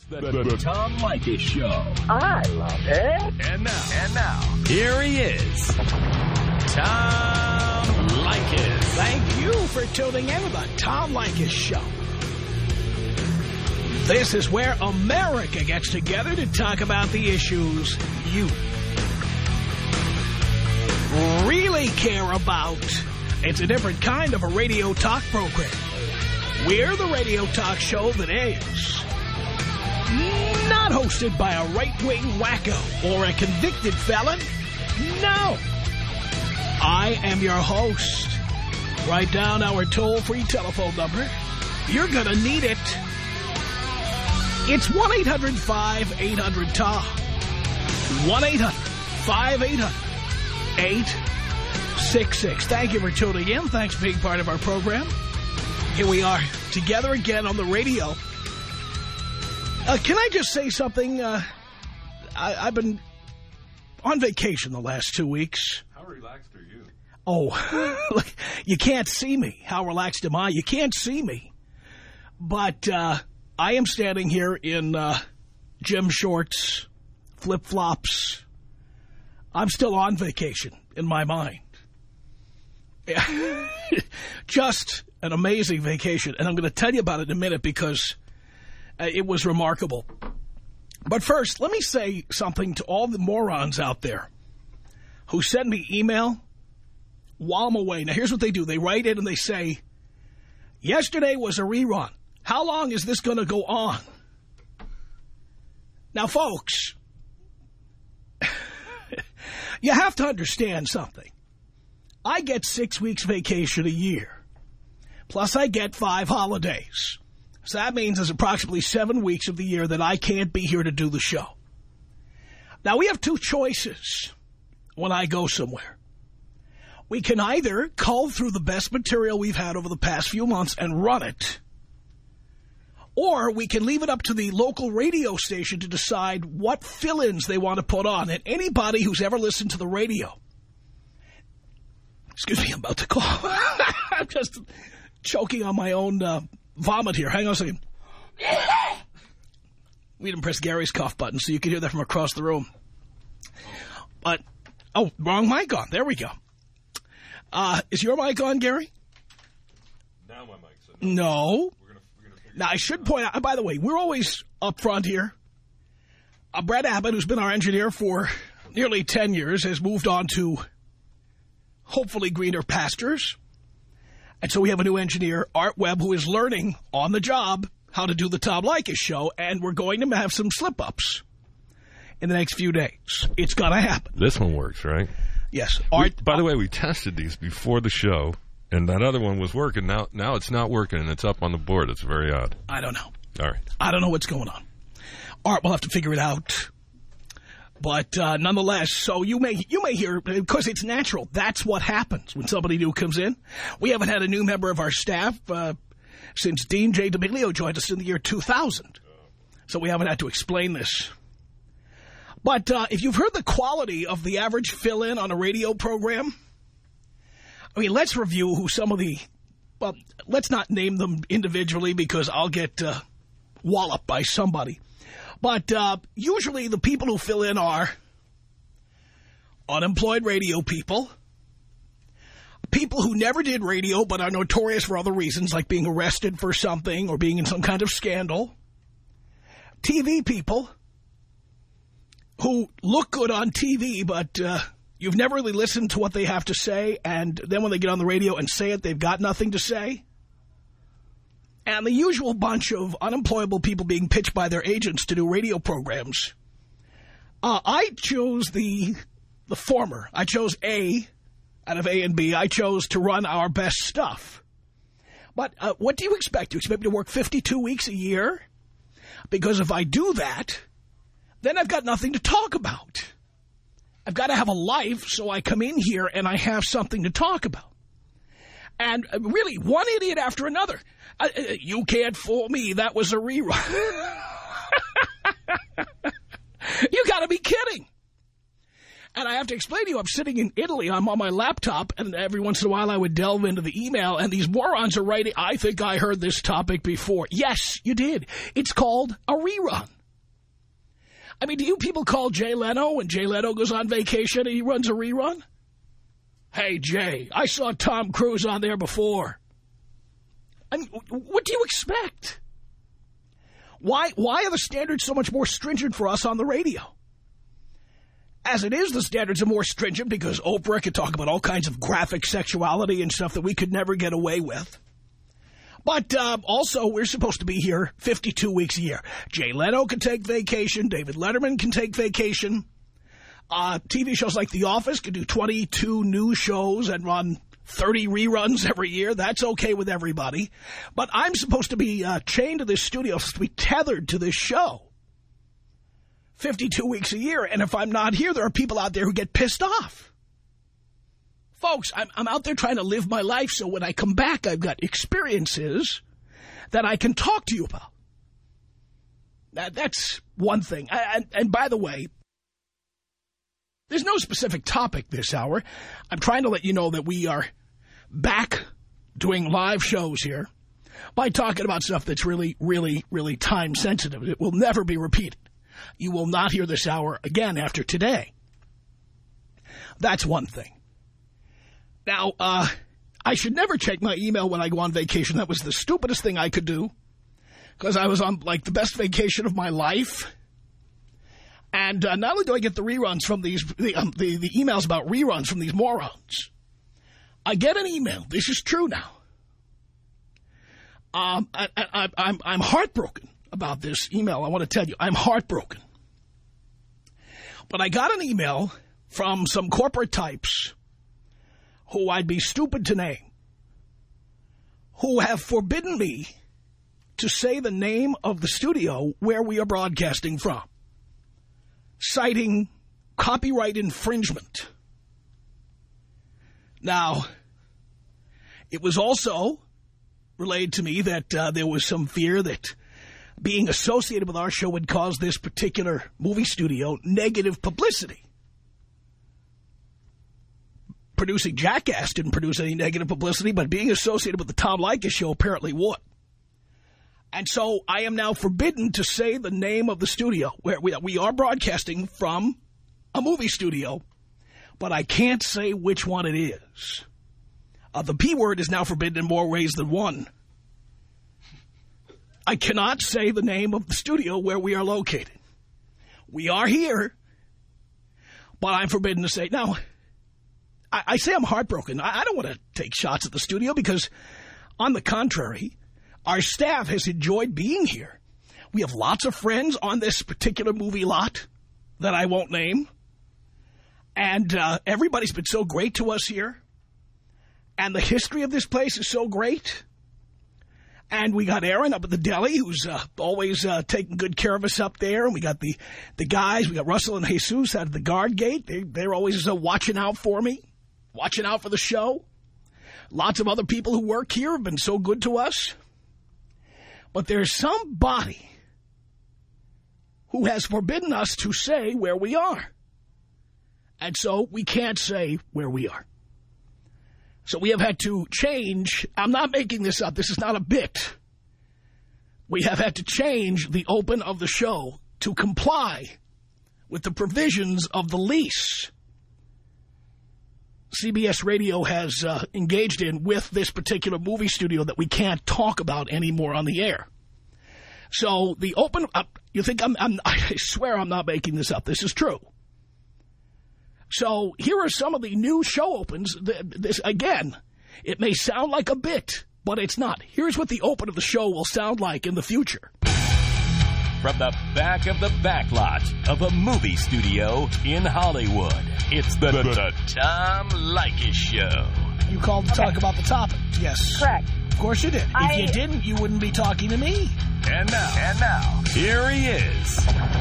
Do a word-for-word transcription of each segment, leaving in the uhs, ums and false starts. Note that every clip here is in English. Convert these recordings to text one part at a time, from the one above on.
The, the, the Tom Leykis Show. I love it. And now, and now, here he is, Tom Leykis. Thank you for tuning in to the Tom Leykis Show. This is where America gets together to talk about the issues you really care about. It's a different kind of a radio talk program. We're the radio talk show that is not hosted by a right-wing wacko or a convicted felon. No. I am your host. Write down our toll-free telephone number. You're going to need it. It's one eight hundred five eight hundred T O M. one eight hundred five eight hundred eight six six. Thank you for tuning in. Thanks for being part of our program. Here we are together again on the radio. Uh, can I just say something? Uh, I, I've been on vacation the last two weeks. How relaxed are you? Oh, look, you can't see me. How relaxed am I? You can't see me. But uh, I am standing here in uh, gym shorts, flip-flops. I'm still on vacation in my mind. Just an amazing vacation. And I'm going to tell you about it in a minute because uh, it was remarkable. But first, let me say something to all the morons out there who send me email while I'm away. Now, here's what they do. They write in and they say, yesterday was a rerun. How long is this going to go on? Now, folks, you have to understand something. I get six weeks vacation a year. Plus, I get five holidays. So that means there's approximately seven weeks of the year that I can't be here to do the show. Now, we have two choices when I go somewhere. We can either cull through the best material we've had over the past few months and run it, or we can leave it up to the local radio station to decide what fill-ins they want to put on. And anybody who's ever listened to the radio, excuse me, I'm about to call. I'm just choking on my own uh, vomit here. Hang on a second. We didn't press Gary's cough button, so you could hear that from across the room. But, oh, wrong mic on. There we go. Uh, is your mic on, Gary? Now my mic's on. No. We're gonna, we're gonna Now, I should point out, by the way, we're always up front here. Uh, Brett Abbott, who's been our engineer for nearly ten years, has moved on to hopefully greener pastures. And so we have a new engineer, Art Webb, who is learning on the job how to do the Tom Leykis Show, and we're going to have some slip-ups in the next few days. It's going to happen. This one works, right? Yes. We, Art, by the way, we tested these before the show, and that other one was working. Now now it's not working, and it's up on the board. It's very odd. I don't know. All right. I don't know what's going on. Art will have to figure it out. But uh, nonetheless, so you may you may hear, because it's natural, that's what happens when somebody new comes in. We haven't had a new member of our staff uh, since Dean J. D'Amelio joined us in the year two thousand. So we haven't had to explain this. But uh, if you've heard the quality of the average fill-in on a radio program, I mean, let's review who some of the, well, let's not name them individually because I'll get uh, walloped by somebody. But uh, usually the people who fill in are unemployed radio people, people who never did radio but are notorious for other reasons, like being arrested for something or being in some kind of scandal, T V people who look good on T V, but uh, you've never really listened to what they have to say, and then when they get on the radio and say it, they've got nothing to say. And the usual bunch of unemployable people being pitched by their agents to do radio programs. Uh, I chose the the former. I chose A out of A and B. I chose to run our best stuff. But uh, what do you expect? Do you expect me to work fifty-two weeks a year? Because if I do that, then I've got nothing to talk about. I've got to have a life, so I come in here and I have something to talk about. And uh, really, one idiot after another. Uh, uh, you can't fool me. That was a rerun. You got to be kidding. And I have to explain to you, I'm sitting in Italy, I'm on my laptop, and every once in a while I would delve into the email, and these morons are writing, I think I heard this topic before. Yes, you did. It's called a rerun. I mean, do you people call Jay Leno when Jay Leno goes on vacation and he runs a rerun? Hey, Jay, I saw Tom Cruise on there before. I mean, what do you expect? Why, why are the standards so much more stringent for us on the radio? As it is, the standards are more stringent because Oprah could talk about all kinds of graphic sexuality and stuff that we could never get away with. But uh, also, we're supposed to be here fifty-two weeks a year. Jay Leno can take vacation. David Letterman can take vacation. Uh, T V shows like The Office can do twenty-two new shows and run thirty reruns every year. That's okay with everybody. But I'm supposed to be uh, chained to this studio, supposed to be tethered to this show fifty-two weeks a year, and if I'm not here, there are people out there who get pissed off. Folks, I'm, I'm out there trying to live my life, so when I come back, I've got experiences that I can talk to you about. That, that's one thing. And, and by the way, there's no specific topic this hour. I'm trying to let you know that we are back doing live shows here by talking about stuff that's really, really, really time-sensitive. It will never be repeated. You will not hear this hour again after today. That's one thing. Now, uh, I should never check my email when I go on vacation. That was the stupidest thing I could do because I was on, like, the best vacation of my life. And uh, not only do I get the reruns from these, the, um, the, the emails about reruns from these morons, I get an email. This is true now. Um, I, I, I'm, I'm heartbroken about this email. I want to tell you, I'm heartbroken. But I got an email from some corporate types who I'd be stupid to name, who have forbidden me to say the name of the studio where we are broadcasting from, citing copyright infringement. Now, it was also relayed to me that uh, there was some fear that being associated with our show would cause this particular movie studio negative publicity. Producing Jackass didn't produce any negative publicity, but being associated with the Tom Leykis show apparently would. And so I am now forbidden to say the name of the studio where we, we are broadcasting from a movie studio, but I can't say which one it is. Uh, the P word is now forbidden in more ways than one. I cannot say the name of the studio where we are located. We are here, but I'm forbidden to say. Now, I, I say I'm heartbroken. I, I don't want to take shots at the studio because, on the contrary, our staff has enjoyed being here. We have lots of friends on this particular movie lot that I won't name. And uh, everybody's been so great to us here. And the history of this place is so great. And we got Aaron up at the deli, who's uh, always uh, taking good care of us up there. And we got the, the guys, we got Russell and Jesus out at the guard gate. They, they're always uh, watching out for me, watching out for the show. Lots of other people who work here have been so good to us. But there's somebody who has forbidden us to say where we are. And so we can't say where we are. So we have had to change. I'm not making this up. This is not a bit. We have had to change the open of the show to comply with the provisions of the lease C B S Radio has uh, engaged in with this particular movie studio that we can't talk about anymore on the air. So the open, uh, you think I'm, I'm, I swear I'm not making this up. This is true. So here are some of the new show opens. This, again, it may sound like a bit, but it's not. Here's what the open of the show will sound like in the future. From the back of the back lot of a movie studio in Hollywood, it's the, the, the Tom Leykis Show. You called to Okay. talk about the topic. Yes. Correct. Of course you did. I... If you didn't, you wouldn't be talking to me. And now, and now, here he is,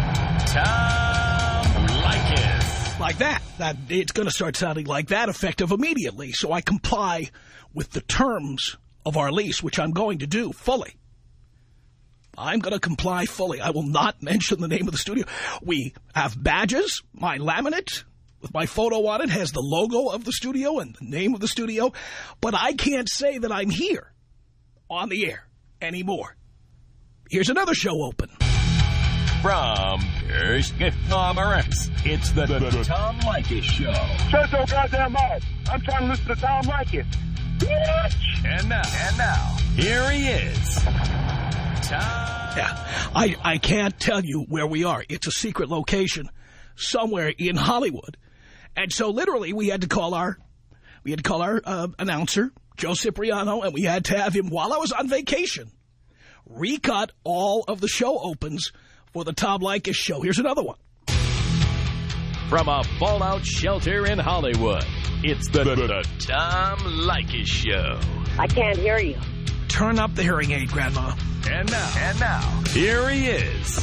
Tom Leykis. Like that. That it's going to start sounding like that, effective immediately. So I comply with the terms of our lease, which I'm going to do fully. I'm going to comply fully. I will not mention the name of the studio. We have badges, my laminate, with my photo on it, has the logo of the studio and the name of the studio, but I can't say that I'm here on the air anymore. Here's another show open. From Perth, it's the, the, the Tom Leykis Show. Shut your goddamn mouth. I'm trying to listen to Tom Leykis. Bitch! And now, and now, here he is. Tom. Yeah, I, I can't tell you where we are. It's a secret location somewhere in Hollywood. And so literally we had to call our, we had to call our uh, announcer, Joe Cipriano, and we had to have him, while I was on vacation, recut all of the show opens for the Tom Leykis Show. Here's another one. From a fallout shelter in Hollywood, it's the, the, the Tom Leykis Show. I can't hear you. Turn up the hearing aid, Grandma. And now, and now, here he is,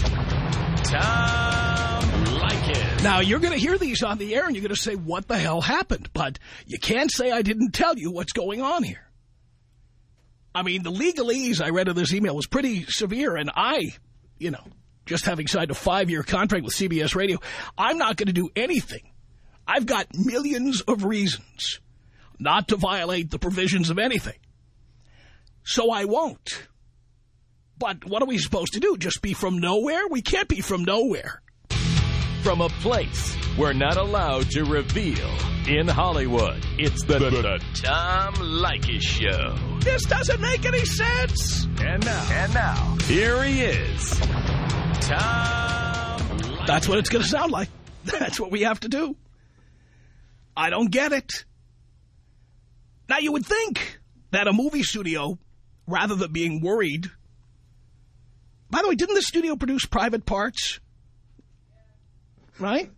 Tom Leykis. Now, you're going to hear these on the air, and you're going to say, what the hell happened? But you can't say I didn't tell you what's going on here. I mean, the legalese I read in this email was pretty severe, and I, you know, just having signed a five-year contract with C B S Radio, I'm not going to do anything. I've got millions of reasons not to violate the provisions of anything. So I won't. But what are we supposed to do? Just be from nowhere? We can't be from nowhere. From a place we're not allowed to reveal in Hollywood, it's the, the, the Tom Leykis Show. This doesn't make any sense. And now, and now, here he is, Tom Leykis. That's what it's going to sound like. That's what we have to do. I don't get it. Now, you would think that a movie studio, rather than being worried... By the way, didn't the studio produce Private Parts? Right?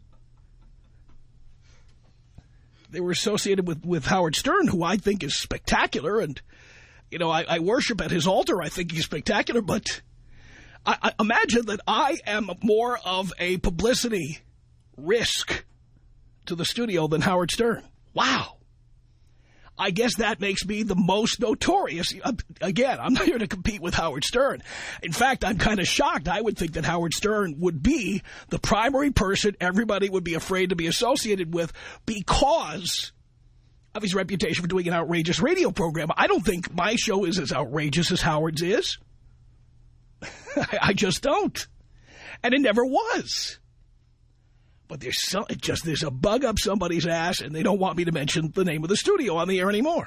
They were associated with, with Howard Stern, who I think is spectacular. And, you know, I, I worship at his altar. I think he's spectacular. But I, I imagine that I am more of a publicity risk to the studio than Howard Stern. Wow. I guess that makes me the most notorious. Again, I'm not here to compete with Howard Stern. In fact, I'm kind of shocked. I would think that Howard Stern would be the primary person everybody would be afraid to be associated with because of his reputation for doing an outrageous radio program. I don't think my show is as outrageous as Howard's is. I just don't. And it never was. But there's some, it just there's a bug up somebody's ass, and they don't want me to mention the name of the studio on the air anymore.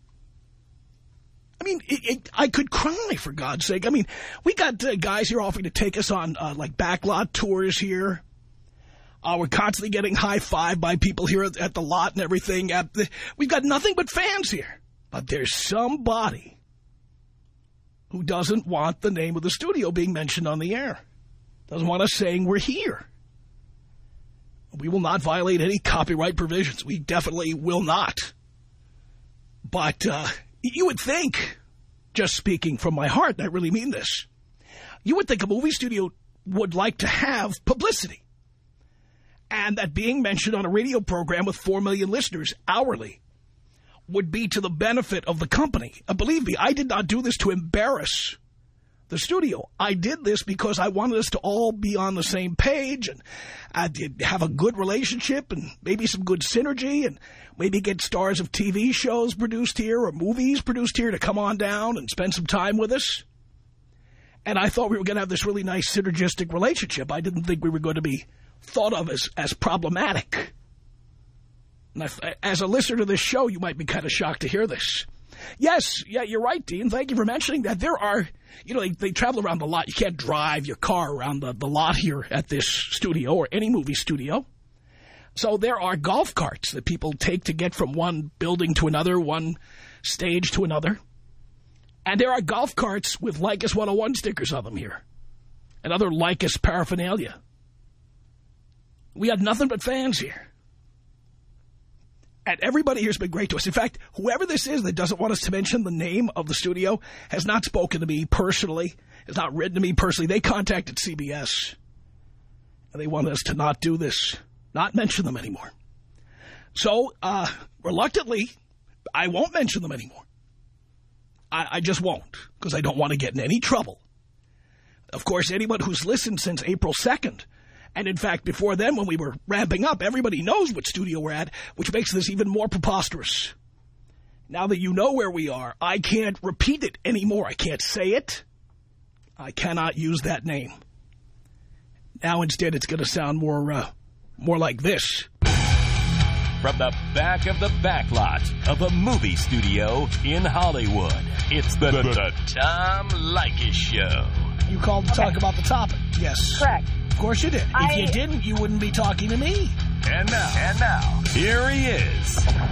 I mean, it, it, I could cry, for God's sake. I mean, we got uh, guys here offering to take us on, uh, like, backlot tours here. Uh, we're constantly getting high-fived by people here at, at the lot and everything. Uh, we've got nothing but fans here. But there's somebody who doesn't want the name of the studio being mentioned on the air. Doesn't want us saying we're here. We will not violate any copyright provisions. We definitely will not. But uh, you would think, just speaking from my heart, and I really mean this, you would think a movie studio would like to have publicity. And that being mentioned on a radio program with four million listeners hourly would be to the benefit of the company. Uh, believe me, I did not do this to embarrass the studio. I did this because I wanted us to all be on the same page and uh, have a good relationship and maybe some good synergy and maybe get stars of T V shows produced here or movies produced here to come on down and spend some time with us. And I thought we were going to have this really nice synergistic relationship. I didn't think we were going to be thought of as, as problematic. And if, as a listener to this show, you might be kind of shocked to hear this. Yes, yeah, you're right, Dean. Thank you for mentioning that. There are, you know, they, they travel around the lot. You can't drive your car around the, the lot here at this studio or any movie studio. So there are golf carts that people take to get from one building to another, one stage to another. And there are golf carts with Leykis one oh one stickers on them here. And other Leykis paraphernalia. We had nothing but fans here. And everybody here has been great to us. In fact, whoever this is that doesn't want us to mention the name of the studio has not spoken to me personally, has not written to me personally. They contacted C B S. And they wanted us to not do this, not mention them anymore. So, uh, reluctantly, I won't mention them anymore. I, I just won't, because I don't want to get in any trouble. Of course, anyone who's listened since April second And in fact, before then, when we were ramping up, everybody knows what studio we're at, which makes this even more preposterous. Now that you know where we are, I can't repeat it anymore. I can't say it. I cannot use that name. Now instead, it's going to sound more, uh, more like this. From the back of the back lot of a movie studio in Hollywood, it's the, the, the Tom Leykis Show. You called to talk about the topic. Yes. Correct. Of course you did. I... If you didn't, you wouldn't be talking to me. And now, and now, here he is,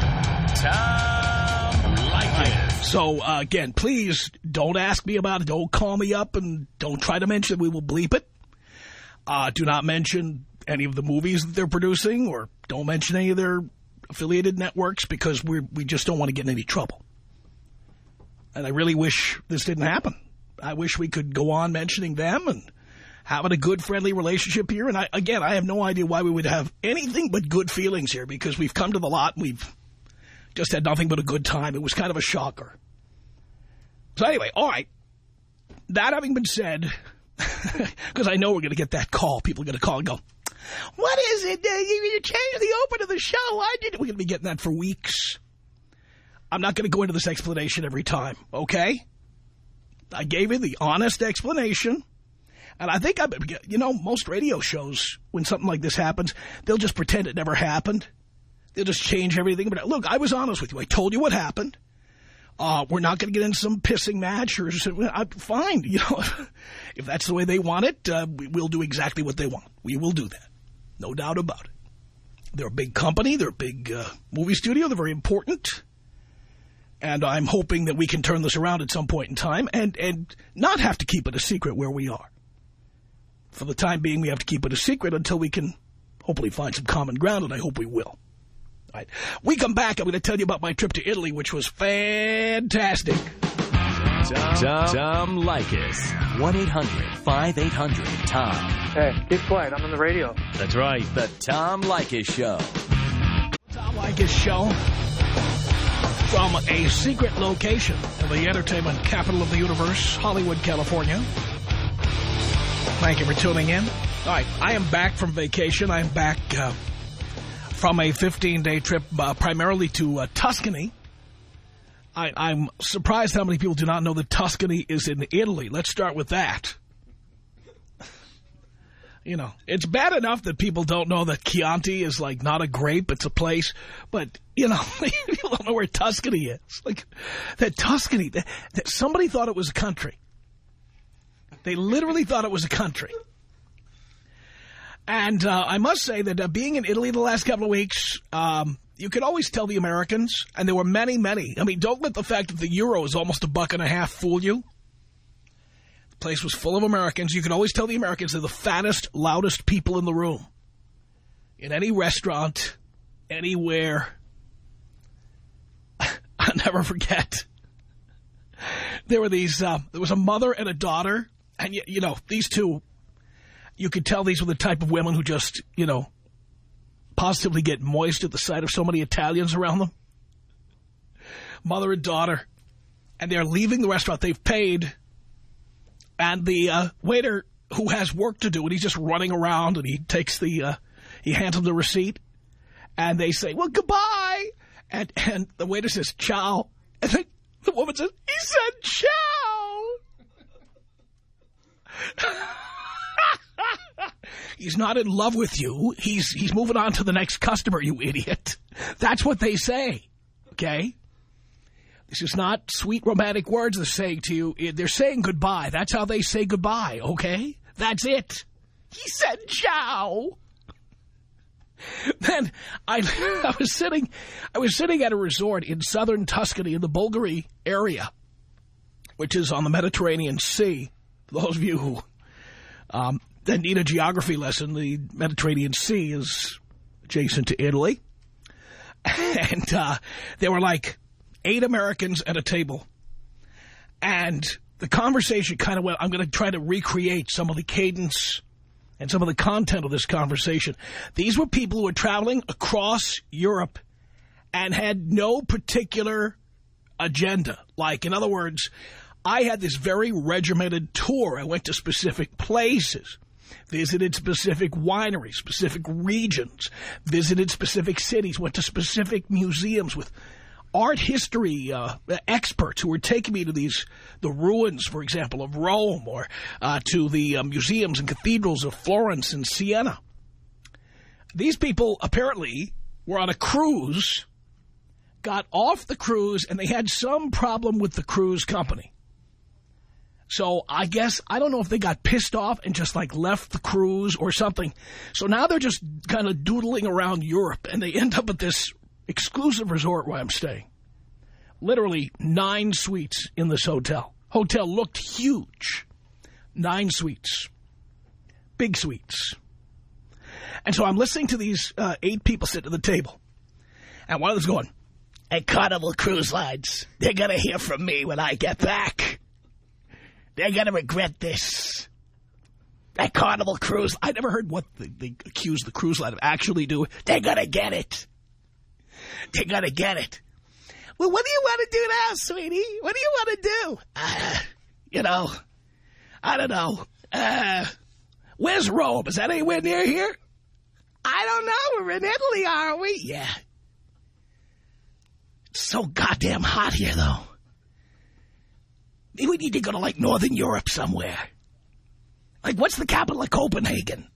Tom Leykis. So, uh, again, please don't ask me about it. Don't call me up and don't try to mention it. We will bleep it. Uh, do not mention any of the movies that they're producing, or don't mention any of their affiliated networks, because we we just don't want to get in any trouble. And I really wish this didn't happen. I wish we could go on mentioning them and having a good, friendly relationship here. And I, again, I have no idea why we would have anything but good feelings here, because we've come to the lot and we've just had nothing but a good time. It was kind of a shocker. So anyway, all right. That having been said, because I know we're going to get that call. People are going to call and go, what is it? Uh, you, you changed the open of the show. Why did We're going to be getting that for weeks. I'm not going to go into this explanation every time, okay? I gave you the honest explanation. And I think, I, you know, most radio shows, when something like this happens, they'll just pretend it never happened. They'll just change everything. But look, I was honest with you. I told you what happened. Uh, we're not going to get into some pissing match or I'm fine. You know, if that's the way they want it, uh, we'll do exactly what they want. We will do that. No doubt about it. They're a big company. They're a big uh, movie studio. They're very important. And I'm hoping that we can turn this around at some point in time and, and not have to keep it a secret where we are. For the time being, we have to keep it a secret until we can hopefully find some common ground, and I hope we will. All right. We come back, I'm going to tell you about my trip to Italy, which was fantastic. Tom, Tom, Tom Leykis. one eight hundred five eight hundred Tom. Hey, keep quiet. I'm on the radio. That's right. The Tom Leykis Show. Tom Leykis Show. From a secret location in the entertainment capital of the universe, Hollywood, California. Thank you for tuning in. All right, I am back from vacation. I am back uh, from a fifteen-day trip uh, primarily to uh, Tuscany. I, I'm surprised how many people do not know that Tuscany is in Italy. Let's start with that. You know, it's bad enough that people don't know that Chianti is, like, not a grape, it's a place. But, you know, people don't know where Tuscany is. Like, that Tuscany, that, that somebody thought it was a country. They literally thought it was a country. And uh, I must say that uh, being in Italy the last couple of weeks, um, you could always tell the Americans, and there were many, many. I mean, don't let the fact that the euro is almost a buck and a half fool you. The place was full of Americans. You could always tell the Americans they're the fattest, loudest people in the room. In any restaurant, anywhere. I'll never forget. There were these, uh, there was a mother and a daughter. And, you, you know, these two, you could tell these were the type of women who just, you know, positively get moist at the sight of so many Italians around them. Mother and daughter. And they're leaving the restaurant. They've paid. And the uh, waiter, who has work to do, and he's just running around, and he takes the, uh, he hands them the receipt. And they say, well, goodbye. And, and the waiter says, ciao. And the, the woman says, he said ciao. He's not in love with you. He's he's moving on to the next customer, you idiot. That's what they say, okay? This is not sweet romantic words they're saying to you. They're saying goodbye. That's how they say goodbye, okay? That's it. He said ciao. Then I, I was sitting, I was sitting at a resort in southern Tuscany in the Bulgari area, which is on the Mediterranean Sea. For those of you who um, that need a geography lesson, the Mediterranean Sea is adjacent to Italy. And uh, there were like eight Americans at a table. And the conversation kind of went, I'm going to try to recreate some of the cadence and some of the content of this conversation. These were people who were traveling across Europe and had no particular agenda. Like, in other words, I had this very regimented tour. I went to specific places. visited specific wineries, specific regions, visited specific cities, went to specific museums with art history uh, experts who were taking me to these, the ruins, for example, of Rome, or uh, to the uh, museums and cathedrals of Florence and Siena. These people apparently were on a cruise, got off the cruise, and they had some problem with the cruise company. So I guess, I don't know if they got pissed off and just like left the cruise or something. So now they're just kind of doodling around Europe, and they end up at this exclusive resort where I'm staying. Literally nine suites in this hotel. Hotel looked huge. Nine suites. Big suites. And so I'm listening to these uh, eight people sit at the table. And one of them's going, at Carnival Cruise Lines, they're going to hear from me when I get back. They're going to regret this. At Carnival Cruise, I never heard what they, they accused the cruise line of actually doing. They're going to get it. They're going to get it. Well, what do you want to do now, sweetie? What do you want to do? Uh, you know, I don't know. Uh, where's Rome? Is that anywhere near here? I don't know. We're in Italy, aren't we? Yeah. It's so goddamn hot here, though. Maybe we need to go to, like, Northern Europe somewhere. Like, what's the capital of Copenhagen?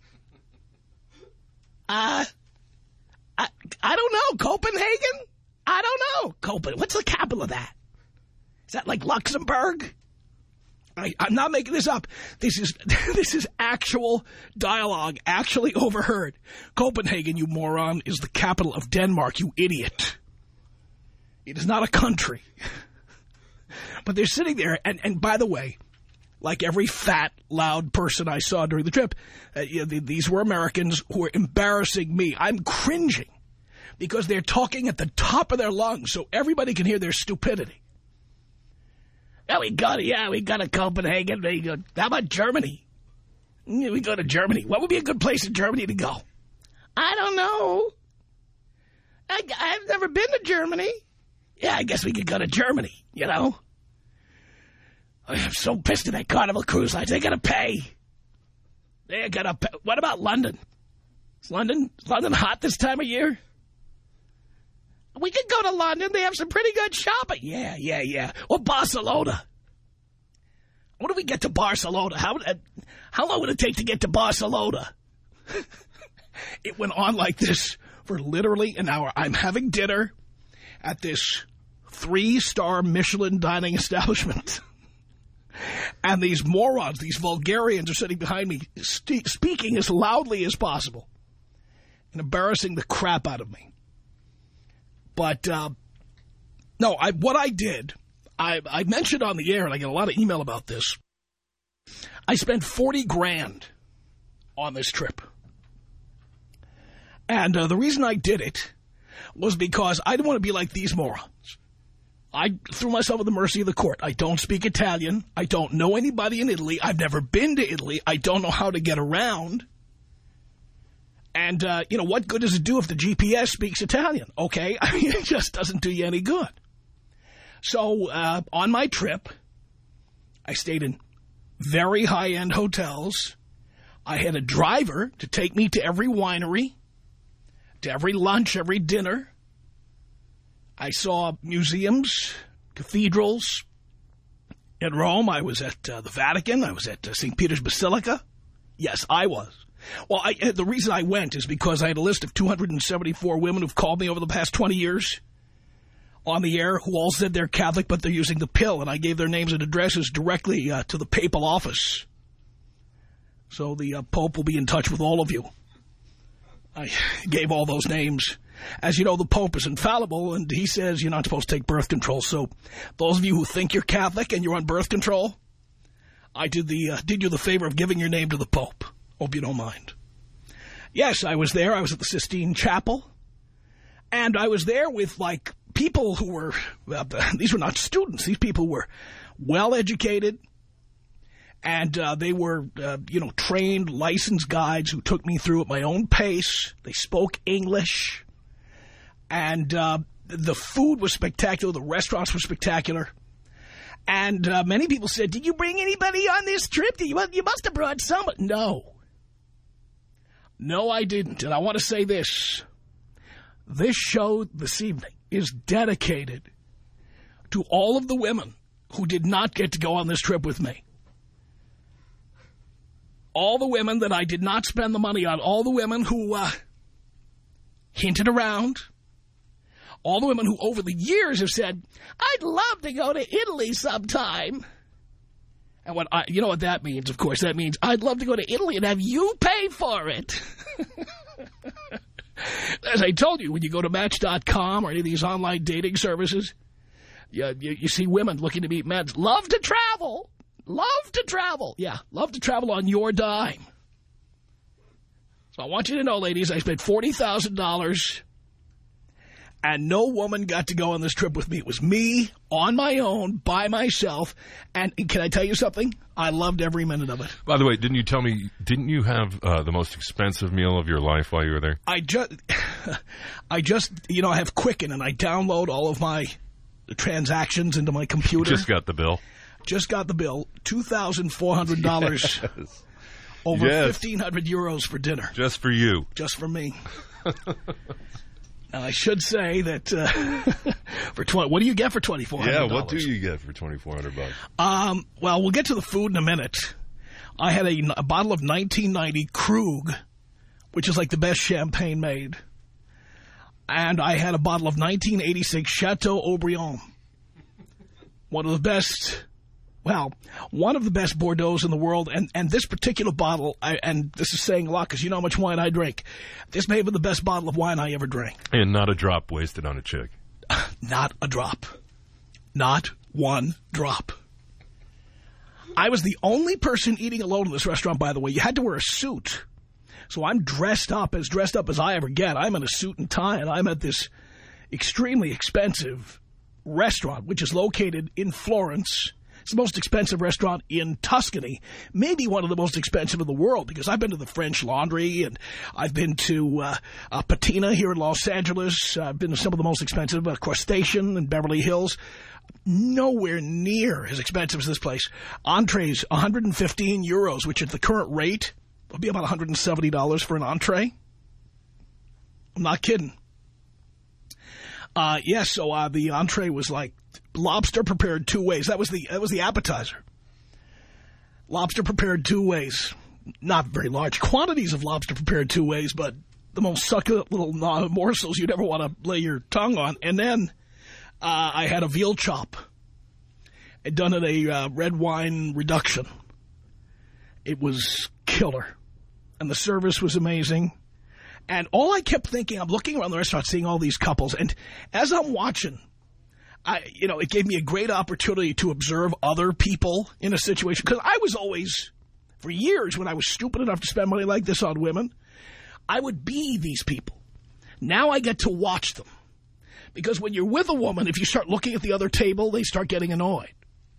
Uh, I, I don't know. Copenhagen? I don't know. Copenhagen. What's the capital of that? Is that like Luxembourg? I, I'm not making this up. This is this is actual dialogue, actually overheard. Copenhagen, you moron, is the capital of Denmark, you idiot. It is not a country. But they're sitting there, and, and by the way, like every fat, loud person I saw during the trip, uh, you know, the, these were Americans who were embarrassing me. I'm cringing because they're talking at the top of their lungs so everybody can hear their stupidity. Yeah, we got to, yeah, we got to Copenhagen. We go, how about Germany? Yeah, we go to Germany. What would be a good place in Germany to go? I don't know. I, I've never been to Germany. Yeah, I guess we could go to Germany, you know. I'm so pissed at that Carnival Cruise Lines. They got to pay. They got to pay. What about London? Is London, is London hot this time of year? We could go to London. They have some pretty good shopping. Yeah, yeah, yeah. Or Barcelona. What if we get to Barcelona? How, uh, how long would it take to get to Barcelona? It went on like this for literally an hour. I'm having dinner at this three-star Michelin dining establishment. And these morons, these vulgarians are sitting behind me speaking as loudly as possible and embarrassing the crap out of me. But, uh, no, I, what I did, I, I mentioned on the air, and I get a lot of email about this, I spent forty grand on this trip. And uh, the reason I did it was because I didn't want to be like these morons. I threw myself at the mercy of the court. I don't speak Italian. I don't know anybody in Italy. I've never been to Italy. I don't know how to get around. And, uh, you know, what good does it do if the G P S speaks Italian? Okay? I mean, it just doesn't do you any good. So, uh, on my trip, I stayed in very high-end hotels. I had a driver to take me to every winery, to every lunch, every dinner. I saw museums, cathedrals. In Rome, I was at uh, the Vatican. I was at uh, Saint Peter's Basilica. Yes, I was. Well, I, the reason I went is because I had a list of two hundred seventy-four women who've called me over the past twenty years on the air who all said they're Catholic, but they're using the pill, and I gave their names and addresses directly uh, to the papal office. So the uh, Pope will be in touch with all of you. I gave all those names. As you know, the Pope is infallible, and he says you're not supposed to take birth control. So those of you who think you're Catholic and you're on birth control, I did the uh, did you the favor of giving your name to the Pope. Hope you don't mind. Yes, I was there. I was at the Sistine Chapel. And I was there with, like, people who were, well, these were not students. These people were well-educated. And uh, they were, uh, you know, trained, licensed guides who took me through at my own pace. They spoke English. And uh, the food was spectacular. The restaurants were spectacular. And uh, many people said, did you bring anybody on this trip? You, you must have brought someone. No. No, I didn't. And I want to say this. This show this evening is dedicated to all of the women who did not get to go on this trip with me. All the women that I did not spend the money on. All the women who uh, hinted around. All the women who over the years have said, I'd love to go to Italy sometime. And what I, you know what that means, of course. That means I'd love to go to Italy and have you pay for it. As I told you, when you go to Match dot com or any of these online dating services, you, you, you see women looking to meet men. Love to travel. Love to travel. Yeah, love to travel on your dime. So I want you to know, ladies, I spent forty thousand dollars and no woman got to go on this trip with me. It was me, on my own, by myself. And can I tell you something? I loved every minute of it. By the way, didn't you tell me, didn't you have uh, the most expensive meal of your life while you were there? I just, I just, you know, I have Quicken, and I download all of my transactions into my computer. Just got the bill. Just got the bill. two thousand four hundred dollars. Yes. Over yes. fifteen hundred euros for dinner. Just for you. Just for me. Now, I should say that uh, for twenty, what do you get for twenty-four hundred dollars? Yeah, what do you get for twenty-four hundred bucks? Um, well, we'll get to the food in a minute. I had a, a bottle of nineteen ninety Krug, which is like the best champagne made. And I had a bottle of nineteen eighty-six Chateau Haut-Brion. One of the best, well, one of the best Bordeaux's in the world. And, and this particular bottle, I, and this is saying a lot because you know how much wine I drink. This may have been the best bottle of wine I ever drank. And not a drop wasted on a chick. Not a drop. Not one drop. I was the only person eating alone in this restaurant, by the way. You had to wear a suit. So I'm dressed up, as dressed up as I ever get. I'm in a suit and tie, and I'm at this extremely expensive restaurant, which is located in Florence. It's the most expensive restaurant in Tuscany, maybe one of the most expensive in the world, because I've been to the French Laundry, and I've been to uh, uh, Patina here in Los Angeles. I've been to some of the most expensive, uh, Crustacean in Beverly Hills. Nowhere near as expensive as this place. Entrees, one hundred fifteen euros, which at the current rate would be about one hundred seventy dollars for an entree. I'm not kidding. Uh, yes, yeah, so uh, the entree was like lobster prepared two ways. That was the that was the appetizer. Lobster prepared two ways. Not very large quantities of lobster prepared two ways, but the most succulent little morsels you'd ever want to lay your tongue on. And then uh, I had a veal chop. I'd done it a uh, red wine reduction. It was killer. And the service was amazing. And all I kept thinking, I'm looking around the restaurant, seeing all these couples. And as I'm watching, I, you know, it gave me a great opportunity to observe other people in a situation. Because I was always, for years, when I was stupid enough to spend money like this on women, I would be these people. Now I get to watch them. Because when you're with a woman, if you start looking at the other table, they start getting annoyed.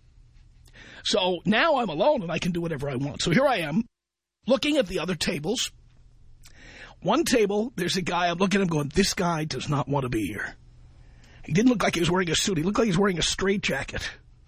So now I'm alone and I can do whatever I want. So here I am, looking at the other tables. One table, there's a guy, I'm looking at him going, this guy does not want to be here. He didn't look like he was wearing a suit. He looked like he was wearing a straitjacket.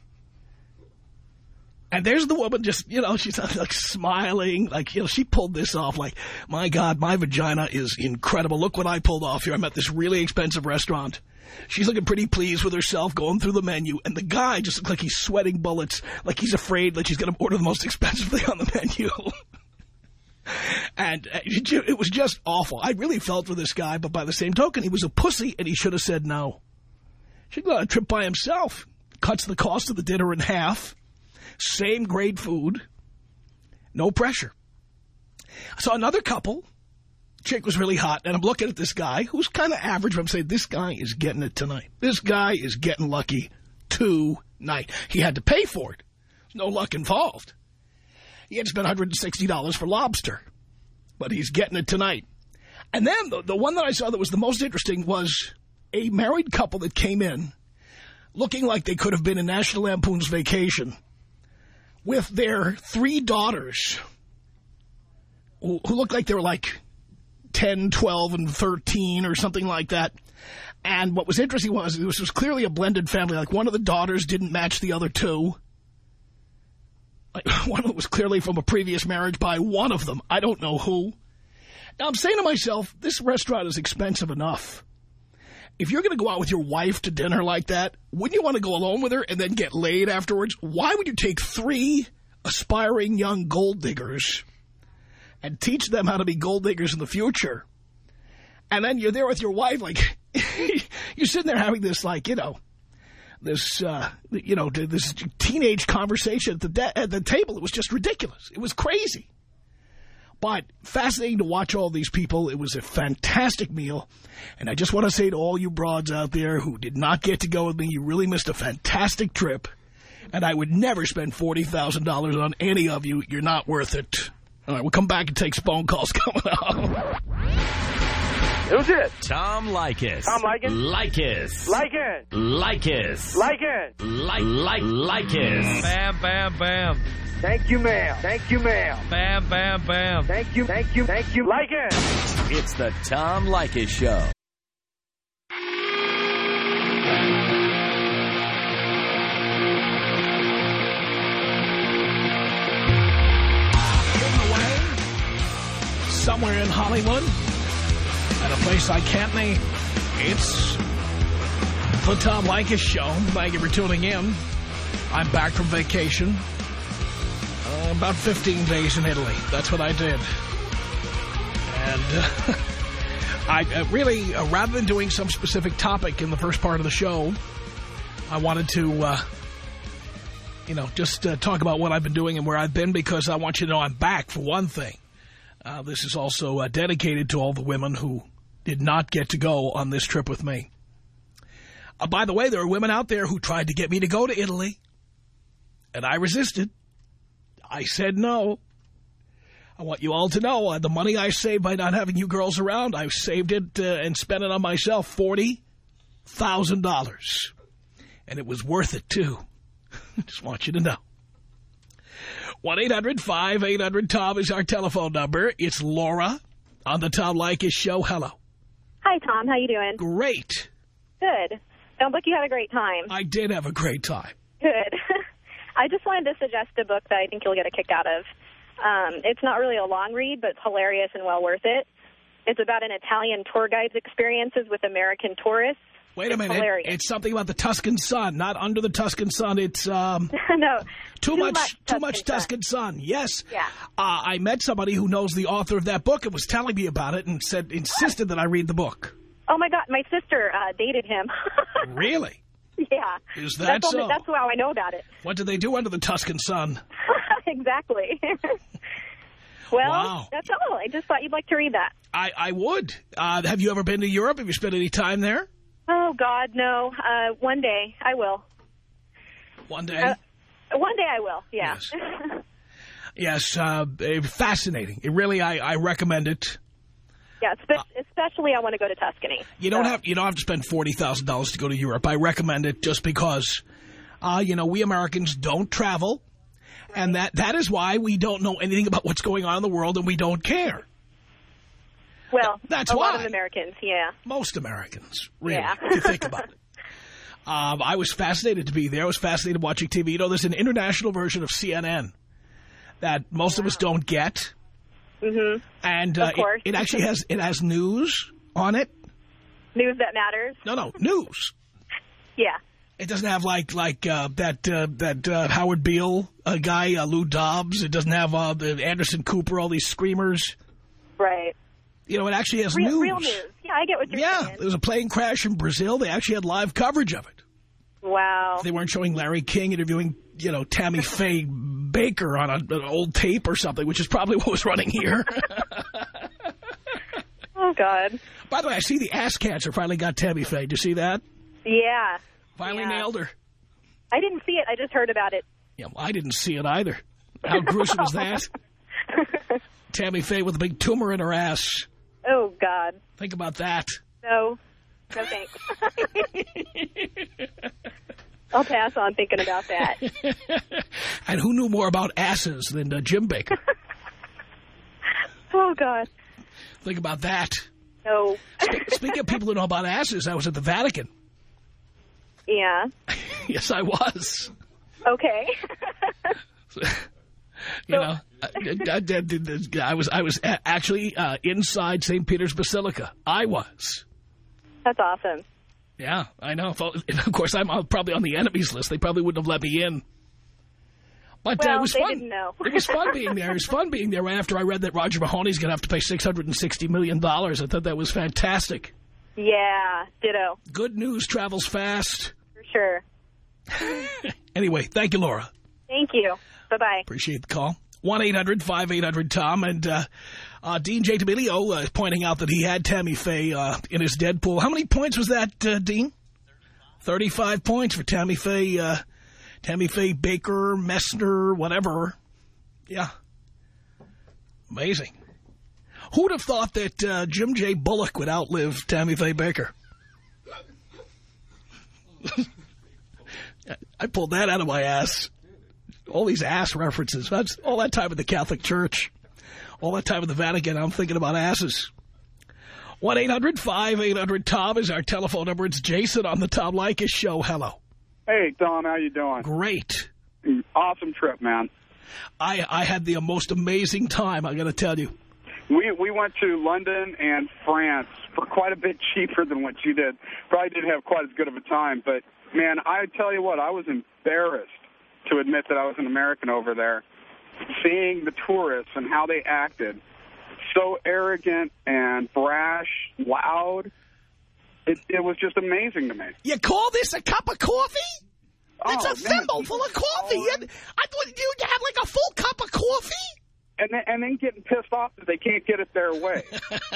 And there's the woman just, you know, she's like smiling. Like, you know, she pulled this off like, my God, my vagina is incredible. Look what I pulled off here. I'm at this really expensive restaurant. She's looking pretty pleased with herself, going through the menu. And the guy just looks like he's sweating bullets, like he's afraid that she's going to order the most expensive thing on the menu. And it was just awful. I really felt for this guy, but by the same token, he was a pussy, and he should have said no. Should go on a trip by himself. Cuts the cost of the dinner in half. Same great food. No pressure. I saw another couple. Chick was really hot, and I'm looking at this guy, who's kind of average, but I'm saying, this guy is getting it tonight. This guy is getting lucky tonight. He had to pay for it. There's no luck involved. He had to spend one hundred sixty dollars for lobster, but he's getting it tonight. And then the, the one that I saw that was the most interesting was a married couple that came in looking like they could have been in National Lampoon's Vacation with their three daughters who, who looked like they were like ten, twelve, and thirteen or something like that. And what was interesting was this was clearly a blended family. Like one of the daughters didn't match the other two. Like one of them was clearly from a previous marriage by one of them. I don't know who. Now, I'm saying to myself, this restaurant is expensive enough. If you're going to go out with your wife to dinner like that, wouldn't you want to go alone with her and then get laid afterwards? Why would you take three aspiring young gold diggers and teach them how to be gold diggers in the future? And then you're there with your wife, like, you're sitting there having this, like, you know, this, uh, you know, this teenage conversation at the, at the table. It was just ridiculous. It was crazy. But fascinating to watch all these people. It was a fantastic meal. And I just want to say to all you broads out there who did not get to go with me, you really missed a fantastic trip. And I would never spend forty thousand dollars on any of you. You're not worth it. All right, we'll come back and take some phone calls coming up. Who's it? Tom Leykis. Tom Leykis? Leykis. Leykis. Leykis. Leykis. Like, like, Leykis. Bam, bam, bam. Thank you, ma'am. Thank you, ma'am. Bam, bam, bam. Thank you, thank you, thank you. Leykis. It's the Tom Leykis Show. Somewhere in Hollywood, at a place I can't name, it's the Tom Leykis Show. Thank you for tuning in. I'm back from vacation. Uh, about fifteen days in Italy. That's what I did. And uh, I uh, really, uh, rather than doing some specific topic in the first part of the show, I wanted to, uh, you know, just uh, talk about what I've been doing and where I've been, because I want you to know I'm back, for one thing. Uh, this is also uh, dedicated to all the women who did not get to go on this trip with me. Uh, by the way, there are women out there who tried to get me to go to Italy, and I resisted. I said no. I want you all to know uh, the money I saved by not having you girls around, I've saved it uh, and spent it on myself, forty thousand dollars. And it was worth it, too. Just want you to know. one eight hundred five eight hundred Tom is our telephone number. It's Laura on the Tom Leykis Show. Hello. Hi, Tom. How you doing? Great. Good. Sounds like you had a great time. I did have a great time. Good. I just wanted to suggest a book that I think you'll get a kick out of. Um, it's not really a long read, but it's hilarious and well worth it. It's about an Italian tour guide's experiences with American tourists. Wait a it's minute. Hilarious. It's something about the Tuscan sun, not Under the Tuscan Sun. It's um, no, too, too much, much too much Tuscan sun. Yes. Yeah. Uh, I met somebody who knows the author of that book and was telling me about it and said insisted that I read the book. Oh my God, my sister uh, dated him. Really? Yeah. Is that that's so? All, that's how I know about it. What did they do under the Tuscan sun? Exactly. Well, wow. That's all. I just thought you'd like to read that. I, I would. Uh, have you ever been to Europe? Have you spent any time there? Oh, God, no. Uh, one day, I will. One day? Uh, one day I will, yeah. Yes, yes uh, fascinating. It really, I, I recommend it. Yeah, spe especially I want to go to Tuscany. You don't so. have you don't have to spend forty thousand dollars to go to Europe. I recommend it just because, uh, you know, we Americans don't travel. Right. And that, that is why we don't know anything about what's going on in the world and we don't care. Well, that's a why. lot of Americans, yeah. Most Americans, really, yeah. if you think about it. Um, I was fascinated to be there. I was fascinated watching T V. You know, there's an international version of C N N that most wow. of us don't get. Mm-hmm. And uh, of course. It, it actually has it has news on it. News that matters? No, no, news. Yeah. It doesn't have like like uh, that uh, that uh, Howard Beale uh, guy, uh, Lou Dobbs. It doesn't have uh, Anderson Cooper, all these screamers. Right. You know, it actually has real, news. Real news. Yeah, I get what you're yeah, saying. Yeah, there was a plane crash in Brazil. They actually had live coverage of it. Wow. They weren't showing Larry King interviewing, you know, Tammy Faye Baker on a, an old tape or something, which is probably what was running here. Oh, God. By the way, I see the ass cancer finally got Tammy Faye. Did you see that? Yeah. Finally yeah. nailed her. I didn't see it. I just heard about it. Yeah, well, I didn't see it either. How gruesome is that? Tammy Faye with a big tumor in her ass. Oh, God. Think about that. No. No, thanks. I'll pass on thinking about that. And who knew more about asses than uh, Jim Baker? Oh, God. Think about that. No. Speaking of people who know about asses, I was at the Vatican. Yeah. Yes, I was. Okay. You know, I, I, I was I was actually uh, inside Saint Peter's Basilica. I was. That's awesome. Yeah, I know. Of course, I'm probably on the enemies list. They probably wouldn't have let me in. But well, uh, it was they fun. Didn't know. It was fun being there. It was fun being there after I read that Roger Mahoney's going to have to pay six hundred sixty million dollars. I thought that was fantastic. Yeah, ditto. Good news travels fast. For sure. Anyway, thank you, Laura. Thank you. Bye-bye. Appreciate the call. one eight hundred five eight hundred Tom. And uh, uh, Dean J. D'Amelio uh, pointing out that he had Tammy Faye uh, in his Deadpool. How many points was that, uh, Dean? thirty-five points for Tammy Faye, uh, Tammy Faye Baker, Messner, whatever. Yeah. Amazing. Who would have thought that uh, Jim J. Bullock would outlive Tammy Faye Baker? I pulled that out of my ass. All these ass references. That's all that time at the Catholic Church. All that time at the Vatican, I'm thinking about asses. one eight hundred five eight hundred Tom is our telephone number. It's Jason on the Tom Leykis Show. Hello. Hey, Tom, how you doing? Great. Awesome trip, man. I, I had the most amazing time, I got to tell you. We we went to London and France for quite a bit cheaper than what you did. Probably didn't have quite as good of a time, but, man, I tell you what, I was embarrassed to admit that I was an American over there. Seeing the tourists and how they acted, so arrogant and brash, loud, it, it was just amazing to me. You call this a cup of coffee? It's oh, a thimble full of coffee. I thought you have like a full cup of coffee? And then, and then getting pissed off that they can't get it their way.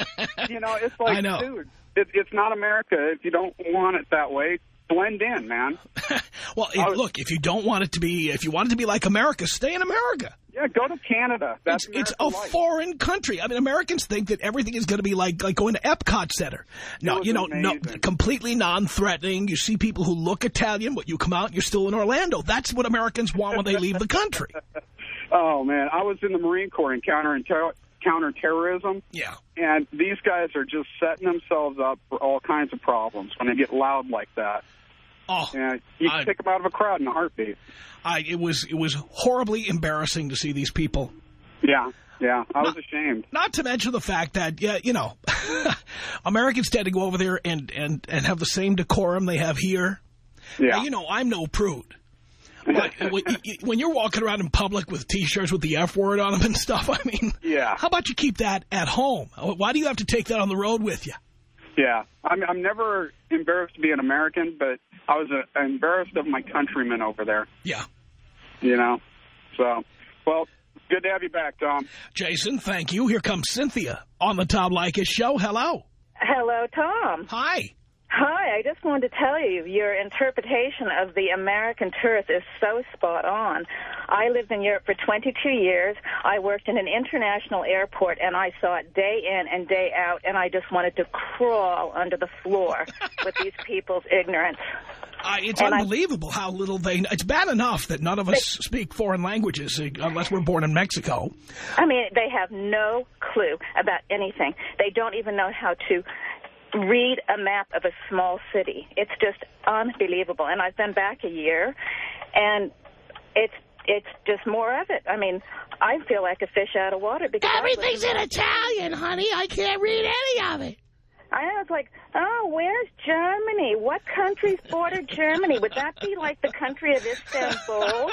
You know, it's like, I know. dude, it, it's not America. If you don't want it that way, blend in, man. Well, if, was, look, if you don't want it to be, if you want it to be like America, stay in America. Yeah, go to Canada. That's it's, it's a life. Foreign country. I mean, Americans think that everything is going to be like like going to Epcot Center. No, you know, amazing. no, completely non-threatening. You see people who look Italian, but you come out, you're still in Orlando. That's what Americans want when they leave the country. Oh, man, I was in the Marine Corps in counter counterterrorism. Yeah. And these guys are just setting themselves up for all kinds of problems when they get loud like that. Oh, and you can I, take them out of a crowd in a heartbeat. I, it was it was horribly embarrassing to see these people. Yeah, yeah, I was not, ashamed. Not to mention the fact that, yeah, you know, Americans tend to go over there and, and, and have the same decorum they have here. Yeah. Now, you know, I'm no prude. But when you're walking around in public with T-shirts with the F word on them and stuff, I mean, yeah. How about you keep that at home? Why do you have to take that on the road with you? Yeah, I'm, I'm never embarrassed to be an American, but I was uh, embarrassed of my countrymen over there. Yeah. You know, so, well, good to have you back, Tom. Jason, thank you. Here comes Cynthia on the Tom Leykis Show. Hello. Hello, Tom. Hi. Hi, I just wanted to tell you, your interpretation of the American tourist is so spot on. I lived in Europe for twenty-two years. I worked in an international airport, and I saw it day in and day out, and I just wanted to crawl under the floor with these people's ignorance. Uh, it's and unbelievable I, how little they know. It's bad enough that none of us they, speak foreign languages unless we're born in Mexico. I mean, they have no clue about anything. They don't even know how to read a map of a small city. It's just unbelievable. And I've been back a year, and it's it's just more of it. I mean, I feel like a fish out of water. Because everything's in Italian, honey. I can't read any of it. I was like, oh, where's Germany? What countries border Germany? Would that be like the country of Istanbul?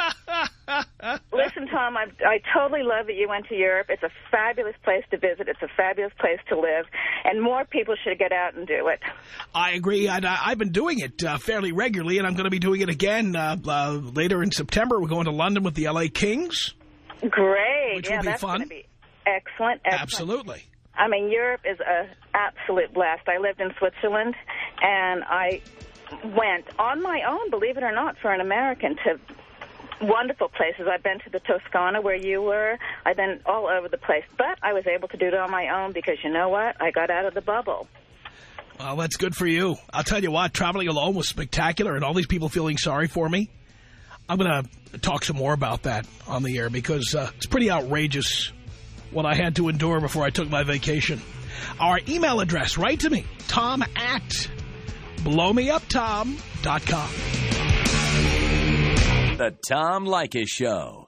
Listen, Tom, I, I totally love that you went to Europe. It's a fabulous place to visit. It's a fabulous place to live. And more people should get out and do it. I agree. I, I've been doing it uh, fairly regularly, and I'm going to be doing it again uh, uh, later in September. We're going to London with the L A Kings. Great. Which yeah, will be that's fun. Gonna be excellent, excellent. Absolutely. I mean, Europe is an absolute blast. I lived in Switzerland, and I went on my own, believe it or not, for an American, to wonderful places. I've been to the Toscana where you were. I've been all over the place. But I was able to do it on my own because, you know what? I got out of the bubble. Well, that's good for you. I'll tell you what, traveling alone was spectacular, and all these people feeling sorry for me. I'm going to talk some more about that on the air because uh, it's pretty outrageous what I had to endure before I took my vacation. Our email address, write to me, Tom at blow me up tom dot com. The Tom Leykis Show.